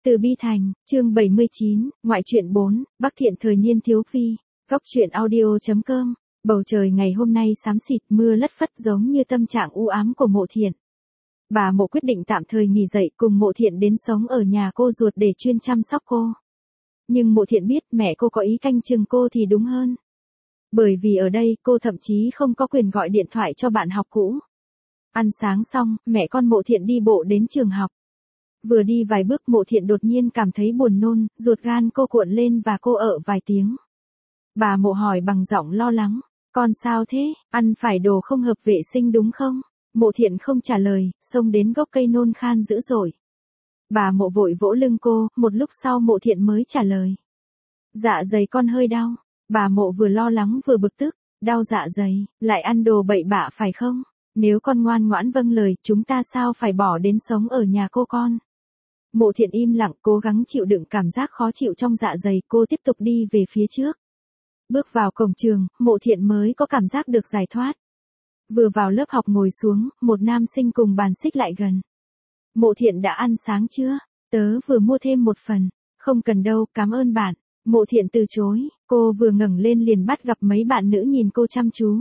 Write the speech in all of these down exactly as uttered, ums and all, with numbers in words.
Từ Bi Thành, chương bảy mươi chín, ngoại truyện bốn, Bắc Thiện thời niên thiếu phi, góc truyện audio chấm com. Bầu trời ngày hôm nay xám xịt, mưa lất phất giống như tâm trạng u ám của Mộ Thiện. Bà Mộ quyết định tạm thời nghỉ dậy cùng Mộ Thiện đến sống ở nhà cô ruột để chuyên chăm sóc cô. Nhưng Mộ Thiện biết mẹ cô có ý canh chừng cô thì đúng hơn. Bởi vì ở đây cô thậm chí không có quyền gọi điện thoại cho bạn học cũ. Ăn sáng xong, mẹ con Mộ Thiện đi bộ đến trường học. Vừa đi vài bước Mộ Thiện đột nhiên cảm thấy buồn nôn, ruột gan cô cuộn lên và cô ợ vài tiếng. Bà Mộ hỏi bằng giọng lo lắng, con sao thế, ăn phải đồ không hợp vệ sinh đúng không? Mộ Thiện không trả lời, xông đến gốc cây nôn khan dữ dội. Bà Mộ vội vỗ lưng cô, một lúc sau Mộ Thiện mới trả lời. Dạ dày con hơi đau. Bà Mộ vừa lo lắng vừa bực tức, đau dạ dày, lại ăn đồ bậy bạ phải không? Nếu con ngoan ngoãn vâng lời, chúng ta sao phải bỏ đến sống ở nhà cô con? Mộ Thiện im lặng, cố gắng chịu đựng cảm giác khó chịu trong dạ dày, cô tiếp tục đi về phía trước. Bước vào cổng trường, Mộ Thiện mới có cảm giác được giải thoát. Vừa vào lớp học ngồi xuống, một nam sinh cùng bàn xích lại gần. Mộ Thiện đã ăn sáng chưa? Tớ vừa mua thêm một phần. Không cần đâu, cảm ơn bạn. Mộ Thiện từ chối, cô vừa ngẩng lên liền bắt gặp mấy bạn nữ nhìn cô chăm chú.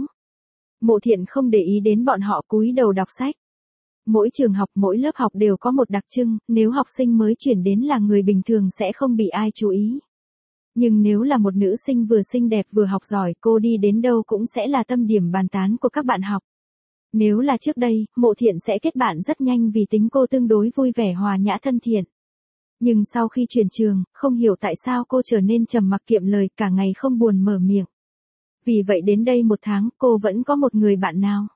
Mộ Thiện không để ý đến bọn họ, cúi đầu đọc sách. Mỗi trường học, mỗi lớp học đều có một đặc trưng, nếu học sinh mới chuyển đến là người bình thường sẽ không bị ai chú ý. Nhưng nếu là một nữ sinh vừa xinh đẹp vừa học giỏi, cô đi đến đâu cũng sẽ là tâm điểm bàn tán của các bạn học. Nếu là trước đây, Mộ Thiện sẽ kết bạn rất nhanh vì tính cô tương đối vui vẻ hòa nhã thân thiện. Nhưng sau khi chuyển trường, không hiểu tại sao cô trở nên trầm mặc kiệm lời, cả ngày không buồn mở miệng. Vì vậy đến đây một tháng, cô vẫn có một người bạn nào.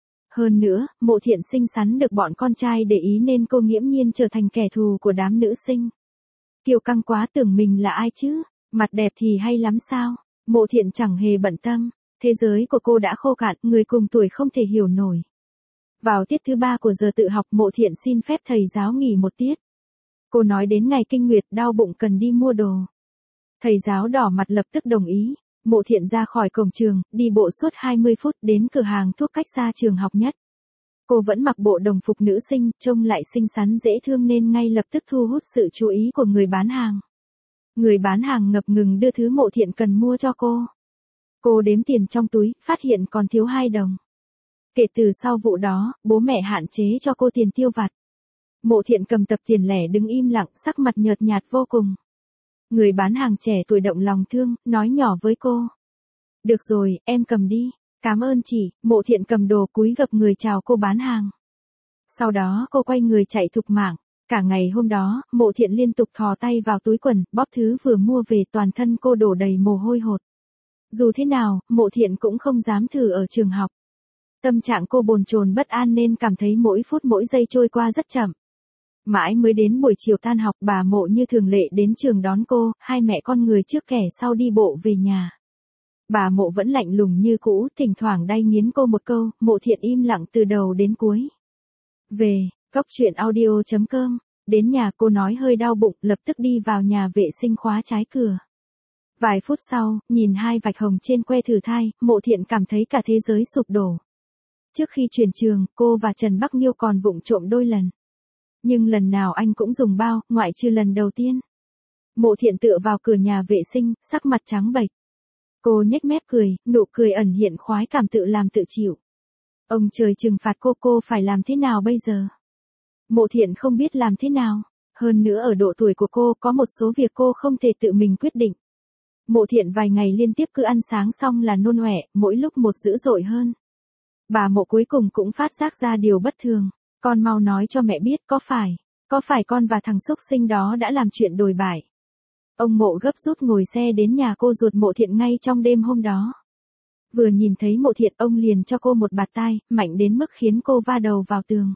Hơn nữa, Mộ Thiện xinh xắn được bọn con trai để ý nên cô nghiễm nhiên trở thành kẻ thù của đám nữ sinh. Kiêu căng quá, tưởng mình là ai chứ, mặt đẹp thì hay lắm sao? Mộ Thiện chẳng hề bận tâm, thế giới của cô đã khô cạn, người cùng tuổi không thể hiểu nổi. Vào tiết thứ ba của giờ tự học, Mộ Thiện xin phép thầy giáo nghỉ một tiết. Cô nói đến ngày kinh nguyệt, đau bụng cần đi mua đồ. Thầy giáo đỏ mặt lập tức đồng ý. Mộ Thiện ra khỏi cổng trường, đi bộ suốt hai mươi phút đến cửa hàng thuốc cách xa trường học nhất. Cô vẫn mặc bộ đồng phục nữ sinh, trông lại xinh xắn dễ thương nên ngay lập tức thu hút sự chú ý của người bán hàng. Người bán hàng ngập ngừng đưa thứ Mộ Thiện cần mua cho cô. Cô đếm tiền trong túi, phát hiện còn thiếu hai đồng. Kể từ sau vụ đó, bố mẹ hạn chế cho cô tiền tiêu vặt. Mộ Thiện cầm tập tiền lẻ đứng im lặng, sắc mặt nhợt nhạt vô cùng. Người bán hàng trẻ tuổi động lòng thương, nói nhỏ với cô. Được rồi, em cầm đi. Cảm ơn chị. Mộ Thiện cầm đồ cúi gập người chào cô bán hàng. Sau đó cô quay người chạy thục mạng. Cả ngày hôm đó, Mộ Thiện liên tục thò tay vào túi quần, bóp thứ vừa mua về, toàn thân cô đổ đầy mồ hôi hột. Dù thế nào, Mộ Thiện cũng không dám thử ở trường học. Tâm trạng cô bồn chồn bất an nên cảm thấy mỗi phút mỗi giây trôi qua rất chậm. Mãi mới đến buổi chiều tan học, bà Mộ như thường lệ đến trường đón cô, hai mẹ con người trước kẻ sau đi bộ về nhà. Bà Mộ vẫn lạnh lùng như cũ, thỉnh thoảng đay nghiến cô một câu. Mộ Thiện im lặng từ đầu đến cuối. Về, góc truyện audio chấm com. Đến nhà cô nói hơi đau bụng, lập tức đi vào nhà vệ sinh khóa trái cửa. Vài phút sau, nhìn hai vạch hồng trên que thử thai, Mộ Thiện cảm thấy cả thế giới sụp đổ. Trước khi chuyển trường, cô và Trần Bắc Nghiêu còn vụng trộm đôi lần. Nhưng lần nào anh cũng dùng bao, ngoại trừ lần đầu tiên. Mộ Thiện tựa vào cửa nhà vệ sinh, sắc mặt trắng bệch. Cô nhếch mép cười, nụ cười ẩn hiện khoái cảm tự làm tự chịu. Ông trời trừng phạt cô, cô phải làm thế nào bây giờ? Mộ Thiện không biết làm thế nào. Hơn nữa ở độ tuổi của cô, có một số việc cô không thể tự mình quyết định. Mộ Thiện vài ngày liên tiếp cứ ăn sáng xong là nôn ọe, mỗi lúc một dữ dội hơn. Bà Mộ cuối cùng cũng phát giác ra điều bất thường. Con mau nói cho mẹ biết, có phải, có phải con và thằng xúc sinh đó đã làm chuyện đồi bại. Ông Mộ gấp rút ngồi xe đến nhà cô ruột Mộ Thiện ngay trong đêm hôm đó. Vừa nhìn thấy Mộ Thiện, ông liền cho cô một bạt tai, mạnh đến mức khiến cô va đầu vào tường.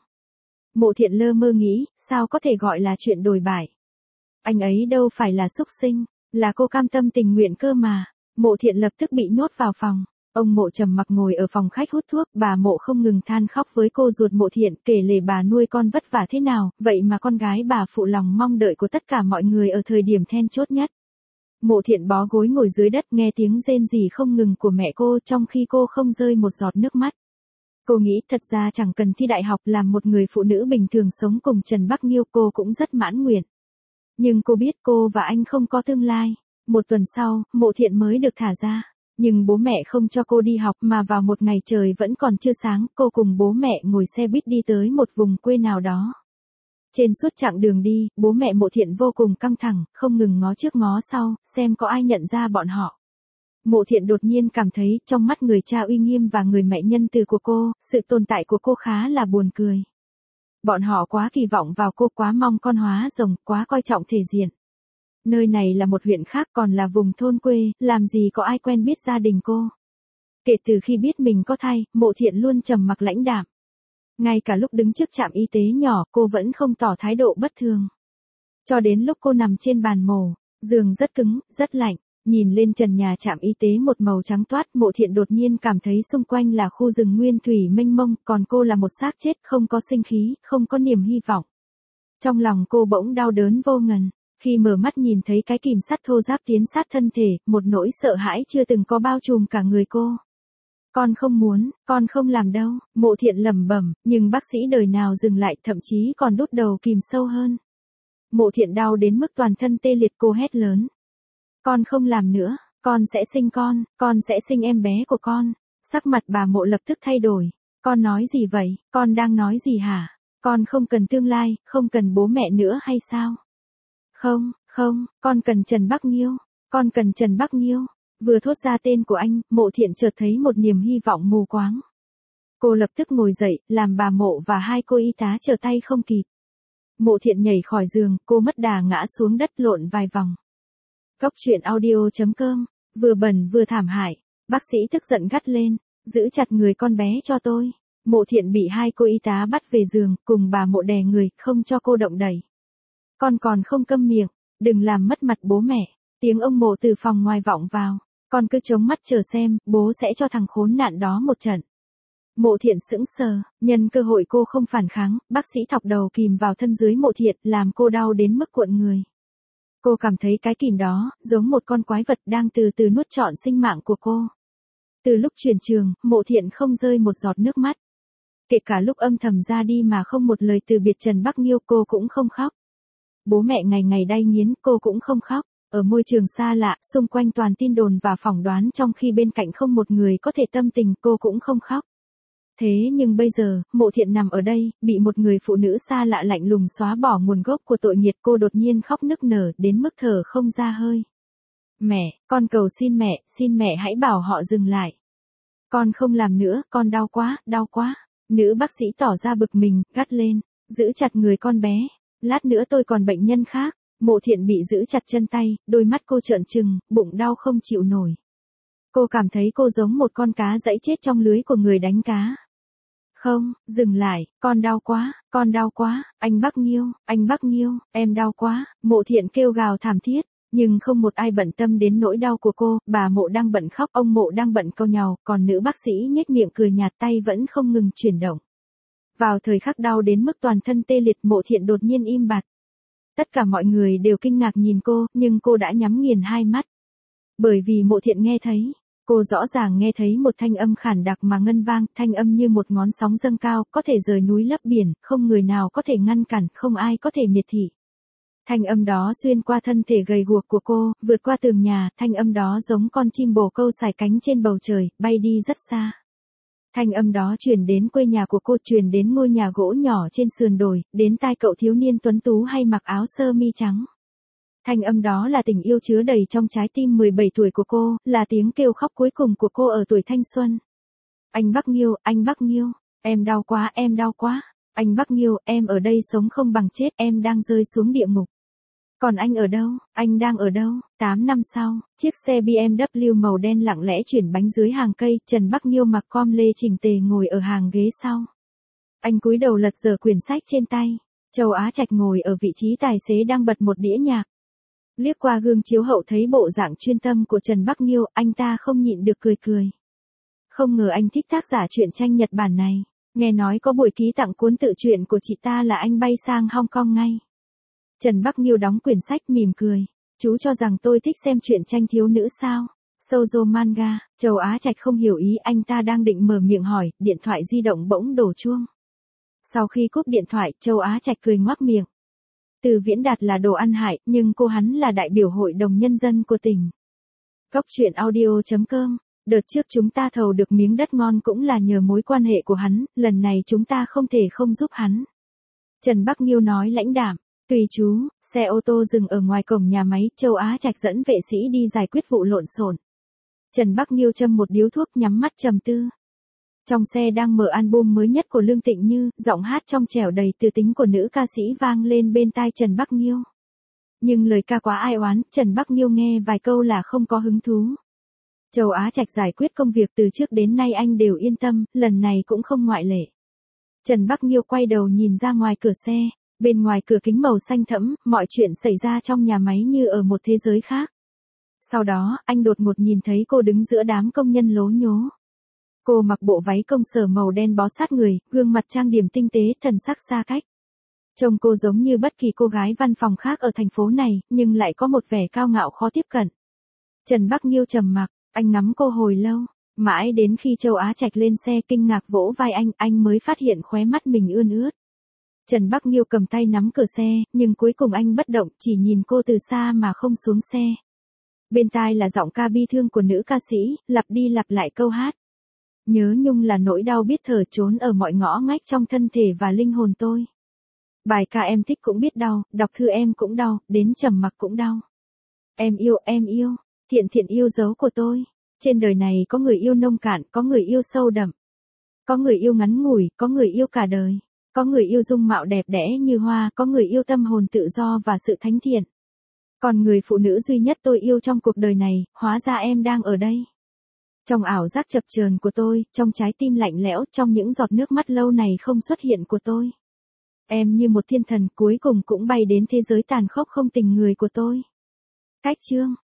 Mộ Thiện lơ mơ nghĩ, sao có thể gọi là chuyện đồi bại. Anh ấy đâu phải là xúc sinh, là cô cam tâm tình nguyện cơ mà. Mộ Thiện lập tức bị nhốt vào phòng. Ông Mộ trầm mặc ngồi ở phòng khách hút thuốc, bà Mộ không ngừng than khóc với cô ruột Mộ Thiện, kể lể bà nuôi con vất vả thế nào, vậy mà con gái bà phụ lòng mong đợi của tất cả mọi người ở thời điểm then chốt nhất. Mộ Thiện bó gối ngồi dưới đất nghe tiếng rên rỉ không ngừng của mẹ cô trong khi cô không rơi một giọt nước mắt. Cô nghĩ thật ra chẳng cần thi đại học, làm một người phụ nữ bình thường sống cùng Trần Bắc Nghiêu cô cũng rất mãn nguyện. Nhưng cô biết cô và anh không có tương lai. Một tuần sau, Mộ Thiện mới được thả ra. Nhưng bố mẹ không cho cô đi học mà vào một ngày trời vẫn còn chưa sáng, cô cùng bố mẹ ngồi xe buýt đi tới một vùng quê nào đó. Trên suốt chặng đường đi, bố mẹ Mộ Thiện vô cùng căng thẳng, không ngừng ngó trước ngó sau, xem có ai nhận ra bọn họ. Mộ Thiện đột nhiên cảm thấy trong mắt người cha uy nghiêm và người mẹ nhân từ của cô, sự tồn tại của cô khá là buồn cười. Bọn họ quá kỳ vọng vào cô, quá mong con hóa rồng, quá coi trọng thể diện. Nơi này là một huyện khác, còn là vùng thôn quê, làm gì có ai quen biết gia đình cô. Kể từ khi biết mình có thai, Mộ Thiện luôn trầm mặc lãnh đạm. Ngay cả lúc đứng trước trạm y tế nhỏ, cô vẫn không tỏ thái độ bất thường. Cho đến lúc cô nằm trên bàn mổ, giường rất cứng, rất lạnh, nhìn lên trần nhà trạm y tế một màu trắng toát, Mộ Thiện đột nhiên cảm thấy xung quanh là khu rừng nguyên thủy mênh mông, còn cô là một xác chết, không có sinh khí, không có niềm hy vọng. Trong lòng cô bỗng đau đớn vô ngần. Khi mở mắt nhìn thấy cái kìm sắt thô ráp tiến sát thân thể, một nỗi sợ hãi chưa từng có bao trùm cả người cô. Con không muốn, con không làm đâu, Mộ Thiện lẩm bẩm, nhưng bác sĩ đời nào dừng lại, thậm chí còn đút đầu kìm sâu hơn. Mộ Thiện đau đến mức toàn thân tê liệt, cô hét lớn. Con không làm nữa, con sẽ sinh con, con sẽ sinh em bé của con. Sắc mặt bà Mộ lập tức thay đổi. Con nói gì vậy, con đang nói gì hả? Con không cần tương lai, không cần bố mẹ nữa hay sao? Không, không, con cần Trần Bắc Nghiêu, con cần Trần Bắc Nghiêu. Vừa thốt ra tên của anh, Mộ Thiện chợt thấy một niềm hy vọng mù quáng. Cô lập tức ngồi dậy, làm bà Mộ và hai cô y tá trở tay không kịp. Mộ Thiện nhảy khỏi giường, cô mất đà ngã xuống đất lộn vài vòng. Góc truyện audio chấm com, vừa bẩn vừa thảm hại, bác sĩ tức giận gắt lên, giữ chặt người con bé cho tôi. Mộ Thiện bị hai cô y tá bắt về giường, cùng bà Mộ đè người, không cho cô động đậy. Con còn không câm miệng, đừng làm mất mặt bố mẹ. Tiếng ông Mộ từ phòng ngoài vọng vào. Con cứ chống mắt chờ xem, bố sẽ cho thằng khốn nạn đó một trận. Mộ Thiện sững sờ, nhân cơ hội cô không phản kháng, bác sĩ thọc đầu kìm vào thân dưới Mộ Thiện, làm cô đau đến mức cuộn người. Cô cảm thấy cái kìm đó, giống một con quái vật đang từ từ nuốt trọn sinh mạng của cô. Từ lúc chuyển trường, Mộ Thiện không rơi một giọt nước mắt. Kể cả lúc âm thầm ra đi mà không một lời từ biệt Trần Bắc Nghiêu, cô cũng không khóc. Bố mẹ ngày ngày đay nghiến, cô cũng không khóc. Ở môi trường xa lạ, xung quanh toàn tin đồn và phỏng đoán, trong khi bên cạnh không một người có thể tâm tình, cô cũng không khóc. Thế nhưng bây giờ, Mộ Thiện nằm ở đây, bị một người phụ nữ xa lạ lạnh lùng xóa bỏ nguồn gốc của tội nghiệt, cô đột nhiên khóc nức nở đến mức thở không ra hơi. Mẹ, con cầu xin mẹ, xin mẹ hãy bảo họ dừng lại. Con không làm nữa, con đau quá, đau quá. Nữ bác sĩ tỏ ra bực mình, gắt lên, giữ chặt người con bé. Lát nữa tôi còn bệnh nhân khác. Mộ Thiện bị giữ chặt chân tay, đôi mắt cô trợn trừng, bụng đau không chịu nổi. Cô cảm thấy cô giống một con cá giãy chết trong lưới của người đánh cá. Không, dừng lại, con đau quá, con đau quá, anh Bắc Nghiêu, anh Bắc Nghiêu, em đau quá. Mộ Thiện kêu gào thảm thiết, nhưng không một ai bận tâm đến nỗi đau của cô, bà Mộ đang bận khóc, ông Mộ đang bận cau nhàu, còn nữ bác sĩ nhếch miệng cười nhạt, tay vẫn không ngừng chuyển động. Vào thời khắc đau đến mức toàn thân tê liệt, Mộ Thiện đột nhiên im bặt. Tất cả mọi người đều kinh ngạc nhìn cô, nhưng cô đã nhắm nghiền hai mắt. Bởi vì Mộ Thiện nghe thấy, cô rõ ràng nghe thấy một thanh âm khản đặc mà ngân vang, thanh âm như một ngón sóng dâng cao, có thể rời núi lấp biển, không người nào có thể ngăn cản, không ai có thể miệt thị. Thanh âm đó xuyên qua thân thể gầy guộc của cô, vượt qua tường nhà, thanh âm đó giống con chim bồ câu sải cánh trên bầu trời, bay đi rất xa. Thanh âm đó truyền đến quê nhà của cô, truyền đến ngôi nhà gỗ nhỏ trên sườn đồi, đến tai cậu thiếu niên tuấn tú hay mặc áo sơ mi trắng. Thanh âm đó là tình yêu chứa đầy trong trái tim mười bảy tuổi của cô, là tiếng kêu khóc cuối cùng của cô ở tuổi thanh xuân. Anh Bắc Nghiêu, anh Bắc Nghiêu, em đau quá, em đau quá. Anh Bắc Nghiêu, em ở đây sống không bằng chết, em đang rơi xuống địa ngục. Còn anh ở đâu, anh đang ở đâu? tám năm sau, chiếc xe bê em vê màu đen lặng lẽ chuyển bánh dưới hàng cây, Trần Bắc Nghiêu mặc com lê chỉnh tề ngồi ở hàng ghế sau. Anh cúi đầu lật dở quyển sách trên tay. Châu Á Trạch ngồi ở vị trí tài xế đang bật một đĩa nhạc. Liếc qua gương chiếu hậu thấy bộ dạng chuyên tâm của Trần Bắc Nghiêu, anh ta không nhịn được cười cười. Không ngờ anh thích tác giả truyện tranh Nhật Bản này. Nghe nói có buổi ký tặng cuốn tự truyện của chị ta là anh bay sang Hong Kong ngay. Trần Bắc Nghiêu đóng quyển sách mỉm cười. Chú cho rằng tôi thích xem truyện tranh thiếu nữ sao? Shoujo manga. Châu Á Trạch không hiểu ý, anh ta đang định mở miệng hỏi, điện thoại di động bỗng đổ chuông. Sau khi cúp điện thoại, Châu Á Trạch cười ngoác miệng. Từ Viễn Đạt là đồ ăn hại, nhưng cô hắn là đại biểu hội đồng nhân dân của tỉnh. Góc truyện audio chấm com. Đợt trước chúng ta thầu được miếng đất ngon cũng là nhờ mối quan hệ của hắn, lần này chúng ta không thể không giúp hắn. Trần Bắc Nghiêu nói lãnh đạm. Tùy chú, xe ô tô dừng ở ngoài cổng nhà máy, Châu Á Trạch dẫn vệ sĩ đi giải quyết vụ lộn xộn. Trần Bắc Nghiêu châm một điếu thuốc nhắm mắt trầm tư. Trong xe đang mở album mới nhất của Lương Tịnh Như, giọng hát trong trẻo đầy tư tính của nữ ca sĩ vang lên bên tai Trần Bắc Nghiêu. Nhưng lời ca quá ai oán, Trần Bắc Nghiêu nghe vài câu là không có hứng thú. Châu Á Trạch giải quyết công việc từ trước đến nay anh đều yên tâm, lần này cũng không ngoại lệ. Trần Bắc Nghiêu quay đầu nhìn ra ngoài cửa xe, bên ngoài cửa kính màu xanh thẫm, mọi chuyện xảy ra trong nhà máy như ở một thế giới khác. Sau đó, anh đột ngột nhìn thấy cô đứng giữa đám công nhân lố nhố. Cô mặc bộ váy công sở màu đen bó sát người, gương mặt trang điểm tinh tế, thần sắc xa cách. Trông cô giống như bất kỳ cô gái văn phòng khác ở thành phố này, nhưng lại có một vẻ cao ngạo khó tiếp cận. Trần Bắc Nghiêu trầm mặc, anh ngắm cô hồi lâu, mãi đến khi Châu Á Trạch lên xe kinh ngạc vỗ vai anh, anh mới phát hiện khóe mắt mình ươn ướt. Trần Bắc Nghiêu cầm tay nắm cửa xe, nhưng cuối cùng anh bất động, chỉ nhìn cô từ xa mà không xuống xe. Bên tai là giọng ca bi thương của nữ ca sĩ, lặp đi lặp lại câu hát. Nhớ nhung là nỗi đau biết thở trốn ở mọi ngõ ngách trong thân thể và linh hồn tôi. Bài ca em thích cũng biết đau, đọc thư em cũng đau, đến trầm mặc cũng đau. Em yêu, em yêu, thiện thiện yêu dấu của tôi. Trên đời này có người yêu nông cạn, có người yêu sâu đậm. Có người yêu ngắn ngủi, có người yêu cả đời. Có người yêu dung mạo đẹp đẽ như hoa, có người yêu tâm hồn tự do và sự thánh thiện. Còn người phụ nữ duy nhất tôi yêu trong cuộc đời này, hóa ra em đang ở đây. Trong ảo giác chập chờn của tôi, trong trái tim lạnh lẽo, trong những giọt nước mắt lâu này không xuất hiện của tôi. Em như một thiên thần cuối cùng cũng bay đến thế giới tàn khốc không tình người của tôi. Cách chương